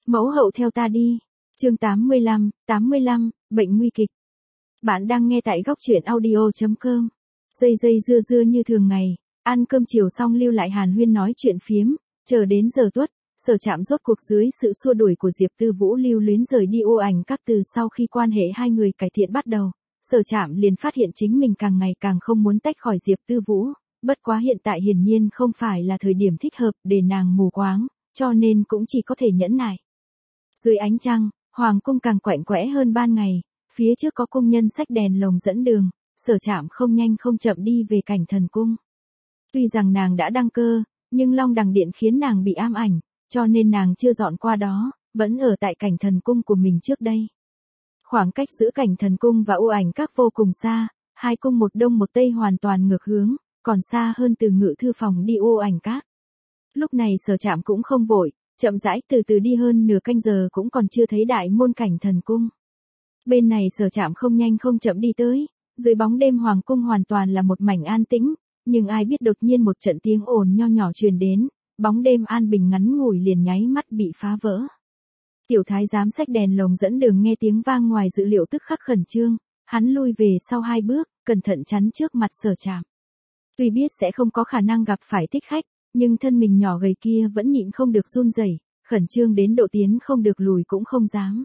Mẫu hậu theo ta đi. Chương 85, bệnh nguy kịch. Bạn đang nghe tại góc truyện audio.com. Dây dưa dưa như thường ngày, ăn cơm chiều xong lưu lại hàn huyên nói chuyện phiếm, chờ đến giờ tuất, Sở Trạm rốt cuộc dưới sự xua đuổi của Diệp Tư Vũ lưu luyến rời đi ô ảnh các. Từ sau khi quan hệ hai người cải thiện bắt đầu, Sở Trạm liền phát hiện chính mình càng ngày càng không muốn tách khỏi Diệp Tư Vũ, bất quá hiện tại hiển nhiên không phải là thời điểm thích hợp để nàng mù quáng, cho nên cũng chỉ có thể nhẫn nại. Dưới ánh trăng, hoàng cung càng quạnh quẽ hơn ban ngày, phía trước có cung nhân xách đèn lồng dẫn đường, Sở Trạm không nhanh không chậm đi về Cảnh Thần Cung. Tuy rằng nàng đã đăng cơ, nhưng Long Đằng Điện khiến nàng bị ám ảnh, cho nên nàng chưa dọn qua đó, vẫn ở tại Cảnh Thần Cung của mình trước đây. Khoảng cách giữa Cảnh Thần Cung và ô ảnh các vô cùng xa, hai cung một đông một tây hoàn toàn ngược hướng, còn xa hơn từ Ngự Thư Phòng đi ô ảnh các. Lúc này Sở Trạm cũng không vội, chậm rãi từ từ đi hơn nửa canh giờ cũng còn chưa thấy đại môn Cảnh Thần Cung. Bên này Sở Trạm không nhanh không chậm đi tới, dưới bóng đêm hoàng cung hoàn toàn là một mảnh an tĩnh, nhưng ai biết đột nhiên một trận tiếng ồn nho nhỏ truyền đến, bóng đêm an bình ngắn ngủi liền nháy mắt bị phá vỡ. Tiểu thái giám xách đèn lồng dẫn đường nghe tiếng vang ngoài dự liệu tức khắc khẩn trương, hắn lui về sau hai bước, cẩn thận chắn trước mặt Sở Trạm. Tuy biết sẽ không có khả năng gặp phải thích khách, nhưng thân mình nhỏ gầy kia vẫn nhịn không được run rẩy, khẩn trương đến độ tiến không được lùi cũng không dám.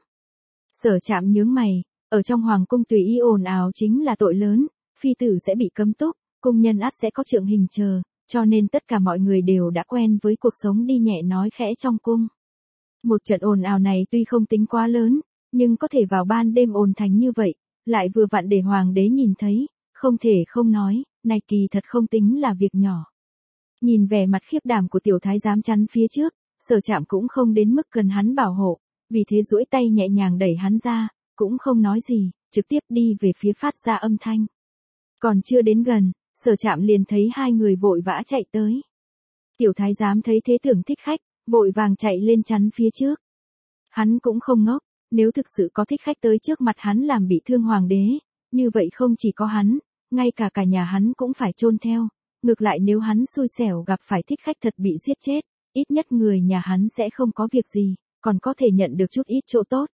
Sở Trạm nhướng mày, ở trong hoàng cung tùy ý ồn ào chính là tội lớn, phi tử sẽ bị cấm túc, cung nhân ắt sẽ có trượng hình chờ, cho nên tất cả mọi người đều đã quen với cuộc sống đi nhẹ nói khẽ trong cung. Một trận ồn ào này tuy không tính quá lớn, nhưng có thể vào ban đêm ồn thành như vậy, lại vừa vặn để hoàng đế nhìn thấy, không thể không nói, này kỳ thật không tính là việc nhỏ. Nhìn vẻ mặt khiếp đảm của tiểu thái giám chắn phía trước, Sở Trạm cũng không đến mức cần hắn bảo hộ, vì thế duỗi tay nhẹ nhàng đẩy hắn ra, cũng không nói gì, trực tiếp đi về phía phát ra âm thanh. Còn chưa đến gần, Sở Trạm liền thấy hai người vội vã chạy tới. Tiểu thái giám thấy thế tưởng thích khách, vội vàng chạy lên chắn phía trước. Hắn cũng không ngốc, nếu thực sự có thích khách tới trước mặt hắn làm bị thương hoàng đế, như vậy không chỉ có hắn, ngay cả nhà hắn cũng phải chôn theo. Ngược lại nếu hắn xui xẻo gặp phải thích khách thật bị giết chết, ít nhất người nhà hắn sẽ không có việc gì, còn có thể nhận được chút ít chỗ tốt.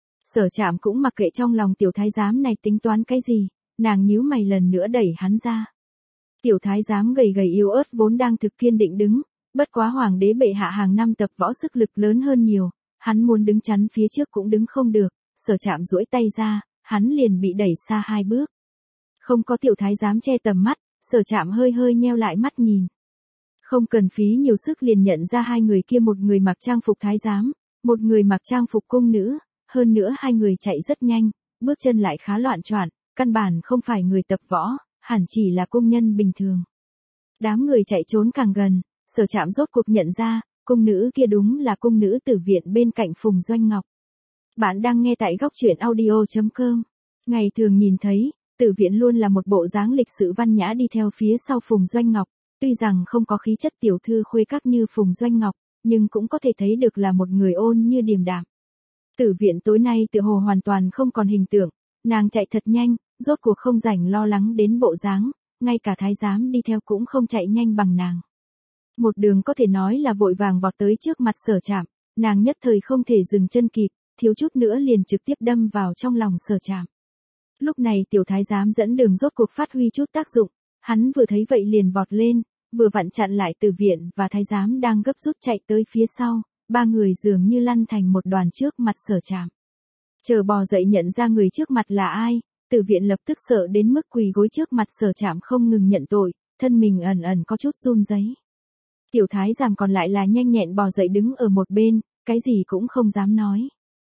Sở Trạm cũng mặc kệ trong lòng tiểu thái giám này tính toán cái gì, nàng nhíu mày lần nữa đẩy hắn ra. Tiểu thái giám gầy gầy yếu ớt vốn đang thực kiên định đứng, bất quá hoàng đế bệ hạ hàng năm tập võ sức lực lớn hơn nhiều, hắn muốn đứng chắn phía trước cũng đứng không được, Sở Trạm duỗi tay ra, hắn liền bị đẩy xa hai bước. Không có tiểu thái giám che tầm mắt, Sở Trạm hơi hơi nheo lại mắt nhìn. Không cần phí nhiều sức liền nhận ra hai người kia, một người mặc trang phục thái giám, một người mặc trang phục cung nữ, hơn nữa hai người chạy rất nhanh, bước chân lại khá loạn choạng, căn bản không phải người tập võ, hẳn chỉ là cung nhân bình thường. Đám người chạy trốn càng gần, Sở Trạm rốt cuộc nhận ra, cung nữ kia đúng là cung nữ Tử Viện bên cạnh Phùng Doanh Ngọc. Bạn đang nghe tại góc truyện audio.com. Ngày thường nhìn thấy, Tử Viện luôn là một bộ dáng lịch sự văn nhã đi theo phía sau Phùng Doanh Ngọc, tuy rằng không có khí chất tiểu thư khuê các như Phùng Doanh Ngọc, nhưng cũng có thể thấy được là một người ôn như điềm đạm. Tử Viện tối nay tựa hồ hoàn toàn không còn hình tượng, nàng chạy thật nhanh, rốt cuộc không rảnh lo lắng đến bộ dáng, ngay cả thái giám đi theo cũng không chạy nhanh bằng nàng. Một đường có thể nói là vội vàng vọt tới trước mặt Sở Trạm, nàng nhất thời không thể dừng chân kịp, thiếu chút nữa liền trực tiếp đâm vào trong lòng Sở Trạm. Lúc này tiểu thái giám dẫn đường rốt cuộc phát huy chút tác dụng, hắn vừa thấy vậy liền vọt lên, vừa vặn chặn lại Tử Viện và thái giám đang gấp rút chạy tới phía sau, ba người dường như lăn thành một đoàn trước mặt Sở Trạm. Chờ bò dậy nhận ra người trước mặt là ai, Tử Viện lập tức sợ đến mức quỳ gối trước mặt Sở Trạm không ngừng nhận tội, thân mình ẩn ẩn có chút run rẩy. Tiểu thái giám còn lại là nhanh nhẹn bò dậy đứng ở một bên, cái gì cũng không dám nói.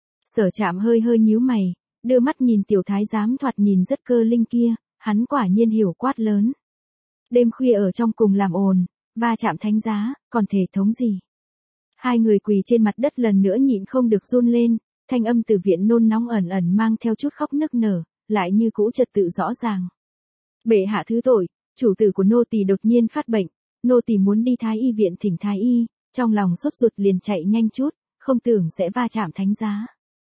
Sở Trạm hơi hơi nhíu mày, đưa mắt nhìn tiểu thái giám thoạt nhìn rất cơ linh kia, hắn quả nhiên hiểu quát lớn. Đêm khuya ở trong cùng làm ồn, va chạm thánh giá, còn thể thống gì? Hai người quỳ trên mặt đất lần nữa nhịn không được run lên, thanh âm Tử Viện nôn nóng ẩn ẩn mang theo chút khóc nức nở, lại như cũ trật tự rõ ràng. Bệ hạ thứ tội, chủ tử của nô tỳ đột nhiên phát bệnh, nô tỳ muốn đi thái y viện thỉnh thái y, trong lòng sốt ruột liền chạy nhanh chút, không tưởng sẽ va chạm thánh giá.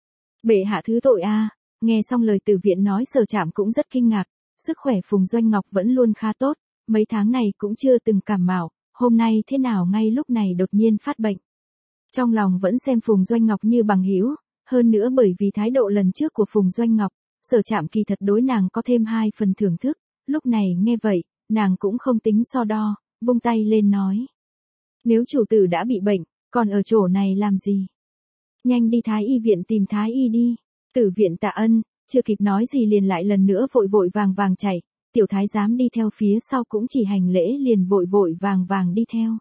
Bệ hạ thứ tội a. Nghe xong lời Tử Viện nói Sở Trạm cũng rất kinh ngạc, sức khỏe Phùng Doanh Ngọc vẫn luôn khá tốt, mấy tháng này cũng chưa từng cảm mạo, hôm nay thế nào ngay lúc này đột nhiên phát bệnh. Trong lòng vẫn xem Phùng Doanh Ngọc như bằng hữu, hơn nữa bởi vì thái độ lần trước của Phùng Doanh Ngọc, Sở Trạm kỳ thật đối nàng có thêm 2 phần thưởng thức, lúc này nghe vậy, nàng cũng không tính so đo, vung tay lên nói. Nếu chủ tử đã bị bệnh, còn ở chỗ này làm gì? Nhanh đi Thái y viện tìm Thái y đi. Tử viện Tạ Ân, chưa kịp nói gì liền lại lần nữa vội vội vàng vàng chạy, tiểu thái giám đi theo phía sau cũng chỉ hành lễ liền vội vội vàng vàng đi theo.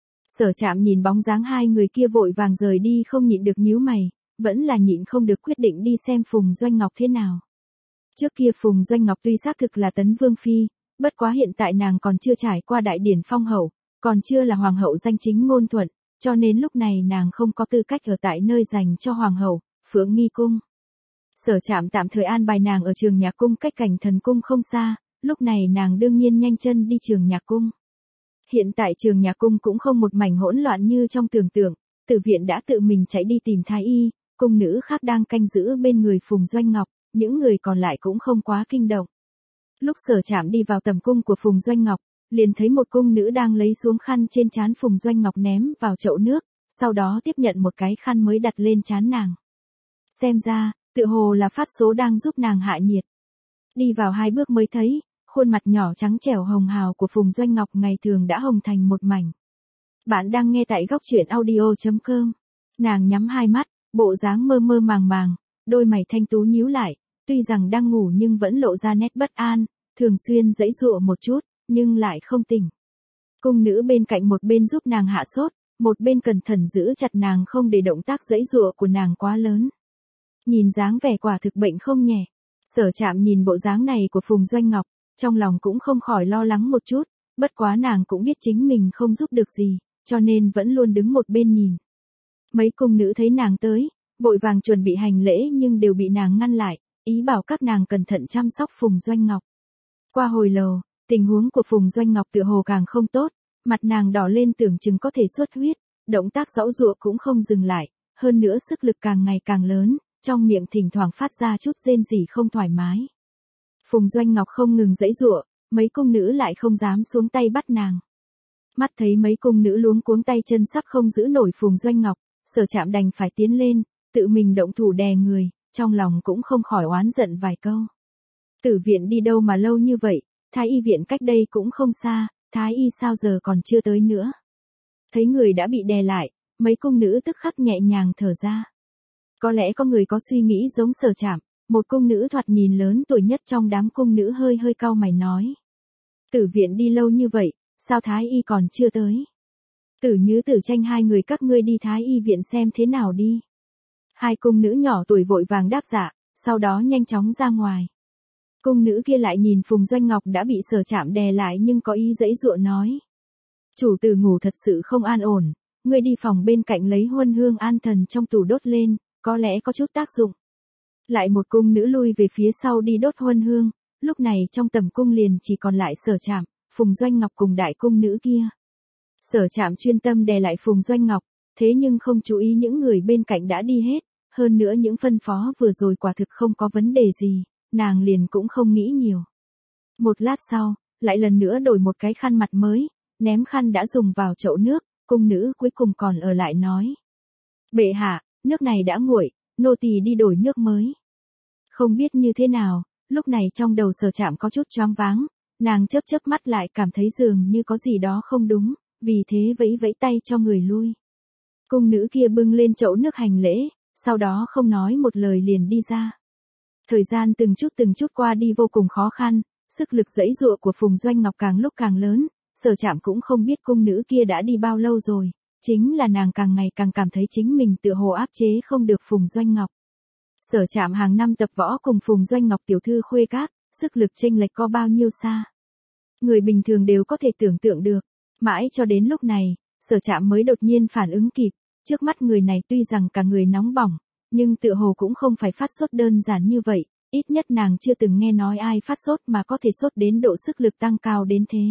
Sở Trạm nhìn bóng dáng 2 người kia vội vàng rời đi không nhịn được nhíu mày, vẫn là nhịn không được quyết định đi xem Phùng Doanh Ngọc thế nào. Trước kia Phùng Doanh Ngọc tuy xác thực là Tấn Vương Phi, bất quá hiện tại nàng còn chưa trải qua đại điển phong hậu, còn chưa là hoàng hậu danh chính ngôn thuận, cho nên lúc này nàng không có tư cách ở tại nơi dành cho hoàng hậu, Phượng Nghi Cung. Sở Trạm tạm thời an bài nàng ở Trường Nhạc Cung cách Cảnh Thần Cung không xa, lúc này nàng đương nhiên nhanh chân đi Trường Nhạc Cung. Hiện tại Trường Nhạc Cung cũng không một mảnh hỗn loạn như trong tưởng tượng, Tử viện đã tự mình chạy đi tìm thái y, cung nữ khác đang canh giữ bên người Phùng Doanh Ngọc, những người còn lại cũng không quá kinh động. Lúc Sở Trạm đi vào tầm cung của Phùng Doanh Ngọc, liền thấy một cung nữ đang lấy xuống khăn trên trán Phùng Doanh Ngọc ném vào chậu nước, sau đó tiếp nhận một cái khăn mới đặt lên trán nàng. Xem ra, tựa hồ là phát số đang giúp nàng hạ nhiệt. Đi vào 2 bước mới thấy, khuôn mặt nhỏ trắng trẻo hồng hào của Phùng Doanh Ngọc ngày thường đã hồng thành một mảnh. Bạn đang nghe tại góc truyện audio.com. Nàng nhắm 2 mắt, bộ dáng mơ mơ màng màng, đôi mày thanh tú nhíu lại, tuy rằng đang ngủ nhưng vẫn lộ ra nét bất an, thường xuyên giãy giụa một chút, nhưng lại không tỉnh. Cung nữ bên cạnh một bên giúp nàng hạ sốt, một bên cẩn thận giữ chặt nàng không để động tác giãy giụa của nàng quá lớn. Nhìn dáng vẻ quả thực bệnh không nhẹ. Sở Trạm nhìn bộ dáng này của Phùng Doanh Ngọc, trong lòng cũng không khỏi lo lắng một chút, bất quá nàng cũng biết chính mình không giúp được gì, cho nên vẫn luôn đứng một bên nhìn. Mấy cung nữ thấy nàng tới, vội vàng chuẩn bị hành lễ nhưng đều bị nàng ngăn lại, ý bảo các nàng cẩn thận chăm sóc Phùng Doanh Ngọc. Qua hồi lâu, tình huống của Phùng Doanh Ngọc tựa hồ càng không tốt, mặt nàng đỏ lên tưởng chừng có thể xuất huyết, động tác giãy giụa cũng không dừng lại, hơn nữa sức lực càng ngày càng lớn, trong miệng thỉnh thoảng phát ra chút rên rỉ không thoải mái. Phùng Doanh Ngọc không ngừng giãy giụa, mấy cung nữ lại không dám xuống tay bắt nàng. Mắt thấy mấy cung nữ luống cuống tay chân sắp không giữ nổi Phùng Doanh Ngọc, Sở Trạm đành phải tiến lên, tự mình động thủ đè người, trong lòng cũng không khỏi oán giận vài câu. Tử viện đi đâu mà lâu như vậy, Thái y viện cách đây cũng không xa, Thái y sao giờ còn chưa tới nữa. Thấy người đã bị đè lại, mấy cung nữ tức khắc nhẹ nhàng thở ra. Có lẽ có người có suy nghĩ giống Sở Trạm, một cung nữ thoạt nhìn lớn tuổi nhất trong đám cung nữ hơi hơi cau mày nói. Tử viện đi lâu như vậy, sao Thái y còn chưa tới? Tử Nhứ Tử Tranh, 2 người các ngươi đi Thái y viện xem thế nào đi. 2 cung nữ nhỏ tuổi vội vàng đáp dạ, sau đó nhanh chóng ra ngoài. Cung nữ kia lại nhìn Phùng Doanh Ngọc đã bị Sở Trạm đè lại nhưng có ý giãy giụa nói. Chủ tử ngủ thật sự không an ổn, ngươi đi phòng bên cạnh lấy huân hương an thần trong tủ đốt lên, có lẽ có chút tác dụng. Lại một cung nữ lui về phía sau đi đốt huân hương, lúc này trong tầm cung liền chỉ còn lại Sở Trạm, Phùng Doanh Ngọc cùng đại cung nữ kia. Sở Trạm chuyên tâm đè lại Phùng Doanh Ngọc, thế nhưng không chú ý những người bên cạnh đã đi hết, hơn nữa những phân phó vừa rồi quả thực không có vấn đề gì, nàng liền cũng không nghĩ nhiều. Một lát sau, lại lần nữa đổi một cái khăn mặt mới, ném khăn đã dùng vào chậu nước, cung nữ cuối cùng còn ở lại nói. Bệ hạ, nước này đã nguội, nô tỳ đi đổi nước mới. Không biết như thế nào, lúc này trong đầu Sở Trạm có chút choáng váng, nàng chớp chớp mắt lại cảm thấy dường như có gì đó không đúng, vì thế vẫy vẫy tay cho người lui. Cung nữ kia bưng lên chậu nước hành lễ, sau đó không nói một lời liền đi ra. Thời gian từng chút qua đi vô cùng khó khăn, sức lực giãy giụa của Phùng Doanh Ngọc càng lúc càng lớn, Sở Trạm cũng không biết cung nữ kia đã đi bao lâu rồi, chính là nàng càng ngày càng cảm thấy chính mình tựa hồ áp chế không được Phùng Doanh Ngọc. Sở Trạm hàng năm tập võ cùng Phùng Doanh Ngọc tiểu thư khuê các, sức lực chênh lệch có bao nhiêu xa. Người bình thường đều có thể tưởng tượng được, mãi cho đến lúc này, Sở Trạm mới đột nhiên phản ứng kịp, trước mắt người này tuy rằng cả người nóng bỏng, nhưng tựa hồ cũng không phải phát sốt đơn giản như vậy, ít nhất nàng chưa từng nghe nói ai phát sốt mà có thể sốt đến độ sức lực tăng cao đến thế.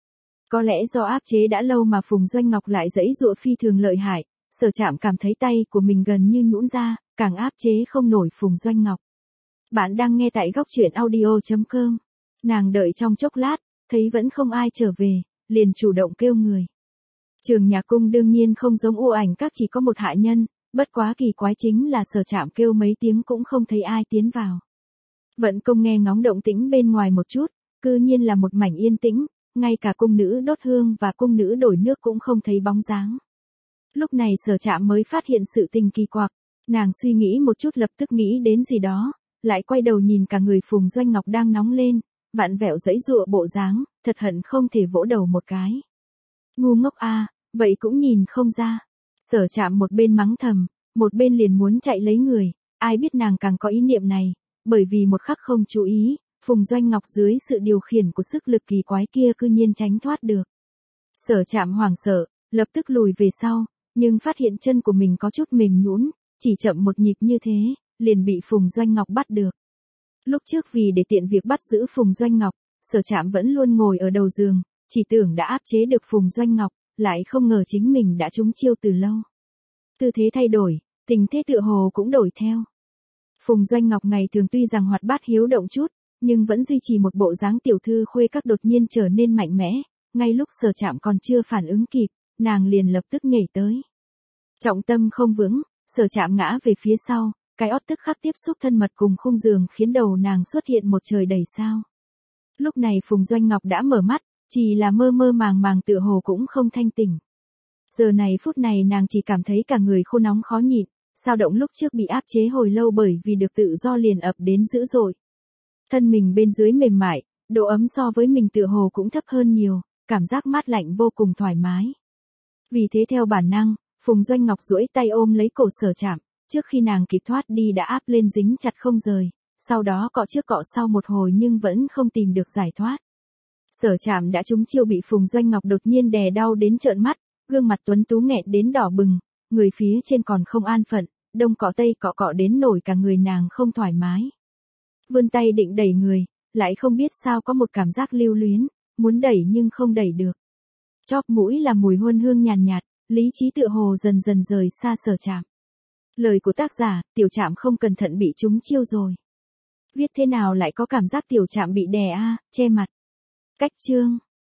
Có lẽ do áp chế đã lâu mà Phùng Doanh Ngọc lại giãy giụa phi thường lợi hại, Sở Trạm cảm thấy tay của mình gần như nhũn ra, càng áp chế không nổi Phùng Doanh Ngọc. Bạn đang nghe tại góc truyện audio.com. Nàng đợi trong chốc lát, thấy vẫn không ai trở về, liền chủ động kêu người. Trường nhà cung đương nhiên không giống U Ảnh Các chỉ có một hạ nhân, bất quá kỳ quái chính là Sở Trạm kêu mấy tiếng cũng không thấy ai tiến vào. Vận Công nghe ngóng động tĩnh bên ngoài một chút, cư nhiên là một mảnh yên tĩnh, ngay cả cung nữ đốt hương và cung nữ đổi nước cũng không thấy bóng dáng. Lúc này Sở Trạm mới phát hiện sự tình kỳ quặc, nàng suy nghĩ một chút lập tức nghĩ đến gì đó, lại quay đầu nhìn cả người Phùng Doanh Ngọc đang nóng lên, vặn vẹo giãy giụa bộ dáng, thật hận không thể vỗ đầu một cái. Ngu ngốc a, vậy cũng nhìn không ra. Sở Trạm một bên mắng thầm, một bên liền muốn chạy lấy người, ai biết nàng càng có ý niệm này, bởi vì một khắc không chú ý, Phùng Doanh Ngọc dưới sự điều khiển của sức lực kỳ quái kia cư nhiên tránh thoát được. Sở Trạm hoảng sợ, lập tức lùi về sau, nhưng phát hiện chân của mình có chút mềm nhũn, chỉ chậm một nhịp như thế, liền bị Phùng Doanh Ngọc bắt được. Lúc trước vì để tiện việc bắt giữ Phùng Doanh Ngọc, Sở Trạm vẫn luôn ngồi ở đầu giường, chỉ tưởng đã áp chế được Phùng Doanh Ngọc, lại không ngờ chính mình đã trúng chiêu từ lâu. Tư thế thay đổi, tình thế tựa hồ cũng đổi theo. Phùng Doanh Ngọc ngày thường tuy rằng hoạt bát hiếu động chút, nhưng vẫn duy trì một bộ dáng tiểu thư khuê các đột nhiên trở nên mạnh mẽ, ngay lúc Sở Trạm còn chưa phản ứng kịp, nàng liền lập tức nhảy tới. Trọng tâm không vững, Sở Trạm ngã về phía sau, cái ót tức khắc tiếp xúc thân mật cùng khung giường khiến đầu nàng xuất hiện một trời đầy sao. Lúc này Phùng Doanh Ngọc đã mở mắt, chỉ là mơ mơ màng màng tựa hồ cũng không thanh tỉnh. Giờ này phút này nàng chỉ cảm thấy cả người khô nóng khó nhịn, sao động lúc trước bị áp chế hồi lâu bởi vì được tự do liền ập đến dữ dội. Thân mình bên dưới mềm mại, độ ấm so với mình tựa hồ cũng thấp hơn nhiều, cảm giác mát lạnh vô cùng thoải mái. Vì thế theo bản năng, Phùng Doanh Ngọc duỗi tay ôm lấy cổ Sở Trạm, trước khi nàng kịp thoát đi đã áp lên dính chặt không rời, sau đó cọ trước cọ sau một hồi nhưng vẫn không tìm được giải thoát. Sở Trạm đã trúng chiêu bị Phùng Doanh Ngọc đột nhiên đè đau đến trợn mắt, gương mặt tuấn tú nghẹn đến đỏ bừng, người phía trên còn không an phận, đông cọ tây cọ cọ đến nổi cả người nàng không thoải mái. Vươn tay định đẩy người, lại không biết sao có một cảm giác lưu luyến, muốn đẩy nhưng không đẩy được. Chóp mũi là mùi hương hương nhàn nhạt, lý trí tựa hồ dần dần rời xa Sở Trạm. Lời của tác giả, Tiểu Trạm không cẩn thận bị trúng chiêu rồi. Viết thế nào lại có cảm giác Tiểu Trạm bị đè che mặt. Cách chương